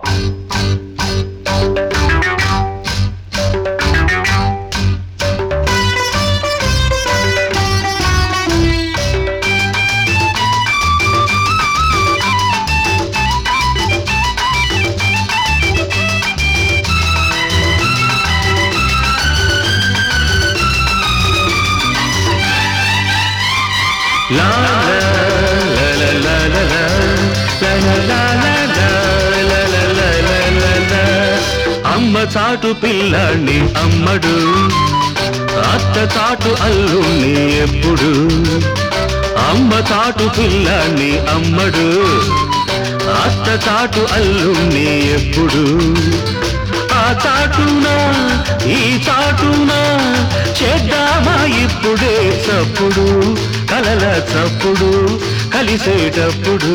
La la la la la la la la la la la la la la. అమ్మ చాటు పిల్లాన్ని అమ్మడు, అత్త చాటు అల్లుణ్ణి ఎప్పుడు. అమ్మ చాటు పిల్లాన్ని అమ్మడు, అత్త చాటు అల్లుణ్ణి ఎప్పుడు. ఆ చాటున ఈ చాటున చేద్దామా ఇప్పుడే చప్పుడు, కలల చప్పుడు కలిసేటప్పుడు.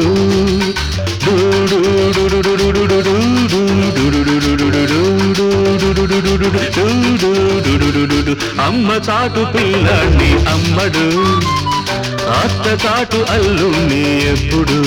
అమ్మ చాటు పిల్లాన్ని అమ్మడు, అత్త చాటు అల్లుణ్ణి ఎప్పుడు.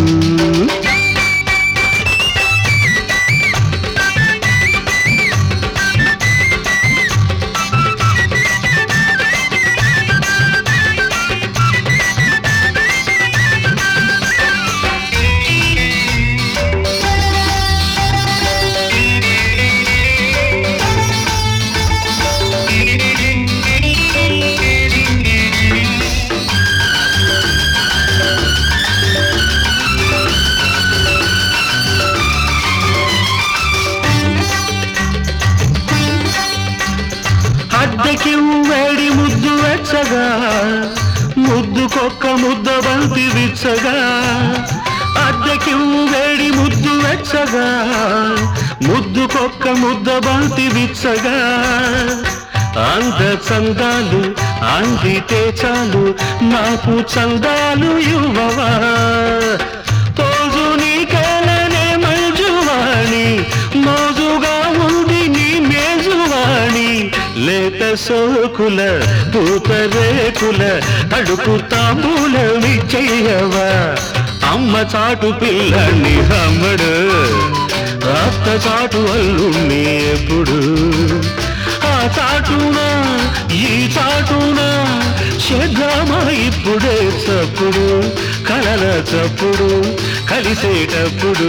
అద్దెకి వేడి ముద్దు వెచ్చగా, ముద్దుకొక్క ముద్ద బంతి విచ్చగా. అద్దెకి వేడి ముద్దు వెచ్చగా, ముద్దుకొక్క ముద్ద బంతి విచ్చగా. అంద చందాలు అందితే చాలు, నాకు చందాలు ఇవ్వవా. తోజు నీకేలనే మంజువాణి, మోజుగా ఉంది నీ మేజువాణి. లేత సోకుల పూతరేకుల అడుగు తాంబూలమిచ్చేయవా. అమ్మ చాటు పిల్లాన్ని అమ్మడు, అత్త చాటు అల్లుణ్ణి ఎప్పుడు. ఆ చాటున ఈ చాటున చేద్దామా ఇప్పుడే చప్పుడు, కలల చప్పుడు కలిసేటప్పుడు.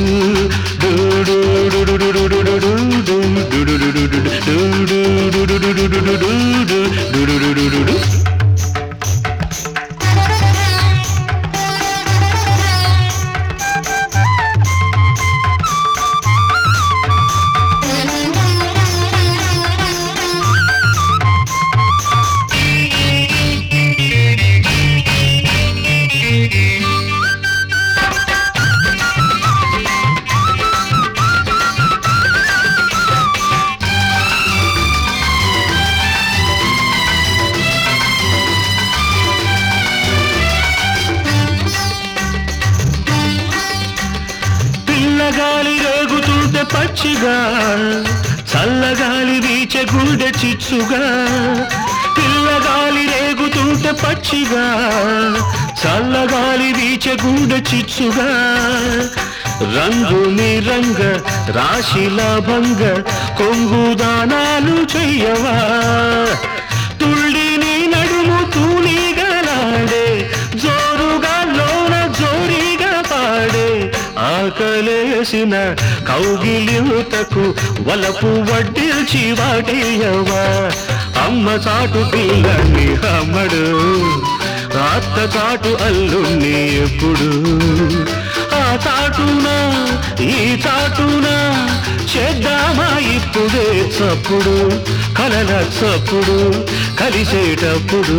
పిల్లగాలి రేగుతుంటే పచ్చిగా, చల్లగాలి వీచే గుండె చిచ్చుగా. పిల్లగాలి రేగుతుంటే పచ్చిగా, చల్లగాలి వీచే గుండె చిచ్చుగా. రంగు నిరంగ రాశిలా భంగ కొంగు దానాలు చెయ్యవా. తుళ్ళి నీ నడుము తూలిగలాడే, జోరుగా లోన జోరీగా పాడే. ఆకలేసిన కౌగిలింతకు వలపు వడ్డిల్చి వాటేయవా. అమ్మ చాటు పిల్లాన్ని అమ్మడు, అత్త చాటు అల్లుణ్ణి ఎప్పుడు. ఆ చాటున ఈ చాటున చేద్దామా ఇప్పుడే చప్పుడు, కలల చప్పుడు కలిసేటప్పుడు.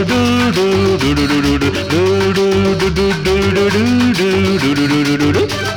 డూ